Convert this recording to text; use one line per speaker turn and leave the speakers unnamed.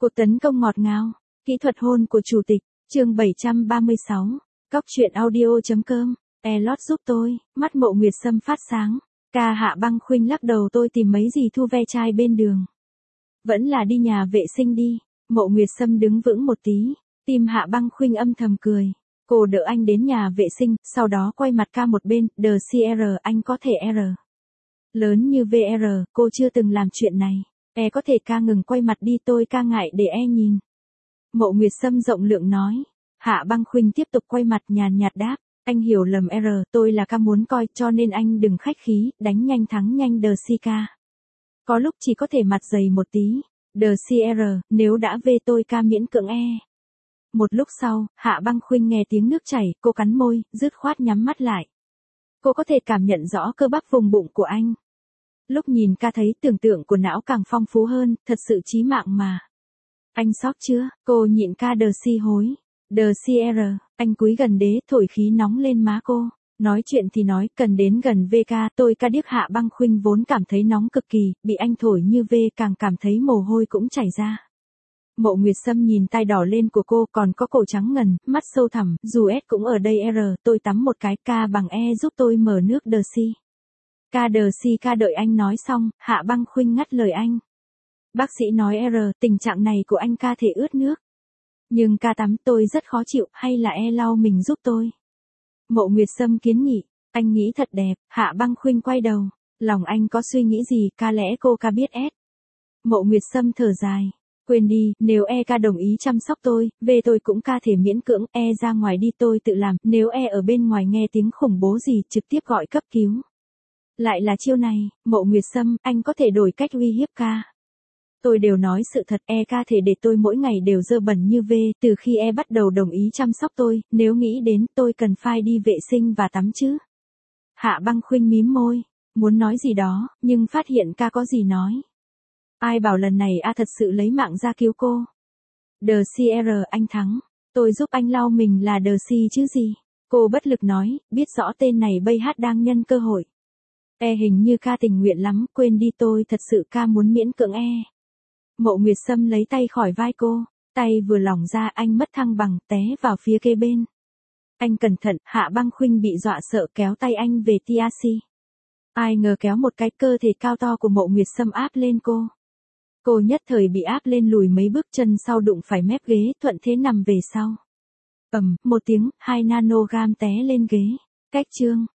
Cuộc tấn công ngọt ngào, kỹ thuật hôn của chủ tịch, chương 736, Cóc truyện audio.com, Elot giúp tôi, mắt Mộ Nguyệt Sâm phát sáng. Ca Hạ Băng Khuynh lắc đầu, tôi tìm mấy gì thu ve chai bên đường. Vẫn là đi nhà vệ sinh đi. Mộ Nguyệt Sâm đứng vững một tí, tim Hạ Băng Khuynh âm thầm cười. Cô đỡ anh đến nhà vệ sinh, sau đó quay mặt ca một bên, đờ CR, anh có thể R. Lớn như VR, cô chưa từng làm chuyện này. E có thể ca ngừng quay mặt đi, tôi ca ngại để E nhìn. Mộ Nguyệt Sâm rộng lượng nói. Hạ Băng Khuynh tiếp tục quay mặt nhàn nhạt đáp. Anh hiểu lầm R, tôi là ca muốn coi, cho nên anh đừng khách khí, đánh nhanh thắng nhanh đờ si ca. Có lúc chỉ có thể mặt dày một tí. Đờ CR, nếu đã về tôi ca miễn cưỡng E. Một lúc sau, Hạ Băng Khuynh nghe tiếng nước chảy, cô cắn môi, dứt khoát nhắm mắt lại. Cô có thể cảm nhận rõ cơ bắp vùng bụng của anh. Lúc nhìn ca thấy tưởng tượng của não càng phong phú hơn, thật sự chí mạng mà. Anh sót chưa? Cô nhịn ca đờ si hối. Đờ CR, anh cúi gần đế, thổi khí nóng lên má cô. Nói chuyện thì nói, cần đến gần VK, tôi ca điếc. Hạ Băng Khuynh vốn cảm thấy nóng cực kỳ, bị anh thổi như V càng cảm thấy mồ hôi cũng chảy ra. Mộ Nguyệt Sâm nhìn tai đỏ lên của cô, còn có cổ trắng ngần, mắt sâu thẳm, dù S cũng ở đây R, tôi tắm một cái, ca bằng E giúp tôi mở nước đờ si. Ca đờ si ca đợi anh nói xong, Hạ Băng Khuynh ngắt lời anh. Bác sĩ nói R, tình trạng này của anh ca thể ướt nước. Nhưng ca tắm tôi rất khó chịu, hay là E lau mình giúp tôi. Mộ Nguyệt Sâm kiến nghị, anh nghĩ thật đẹp. Hạ Băng Khuynh quay đầu, lòng anh có suy nghĩ gì, ca lẽ cô ca biết S. Mộ Nguyệt Sâm thở dài. Quên đi, nếu E ca đồng ý chăm sóc tôi, về tôi cũng ca thể miễn cưỡng, E ra ngoài đi tôi tự làm, nếu E ở bên ngoài nghe tiếng khủng bố gì, trực tiếp gọi cấp cứu. Lại là chiêu này, Mộ Nguyệt Sâm, anh có thể đổi cách uy hiếp ca. Tôi đều nói sự thật, E ca thể để tôi mỗi ngày đều dơ bẩn như V, từ khi E bắt đầu đồng ý chăm sóc tôi, nếu nghĩ đến tôi cần phải đi vệ sinh và tắm chứ. Hạ Băng Khuynh mím môi, muốn nói gì đó, nhưng phát hiện ca có gì nói. Ai bảo lần này A thật sự lấy mạng ra cứu cô. Đờ CR, anh thắng. Tôi giúp anh lau mình là đờ si chứ gì. Cô bất lực nói, biết rõ tên này bây hát đang nhân cơ hội. E hình như ca tình nguyện lắm, quên đi tôi thật sự ca muốn miễn cưỡng E. Mộ Nguyệt Sâm lấy tay khỏi vai cô, tay vừa lỏng ra anh mất thăng bằng, té vào phía kế bên. Anh cẩn thận, Hạ Băng Khuynh bị dọa sợ kéo tay anh về TRC. Ai ngờ kéo một cái, cơ thể cao to của Mộ Nguyệt Sâm áp lên cô. Cô nhất thời bị áp lên lùi mấy bước, chân sau đụng phải mép ghế, thuận thế nằm về sau. Một tiếng, 2 nanogram té lên ghế. Cách chương.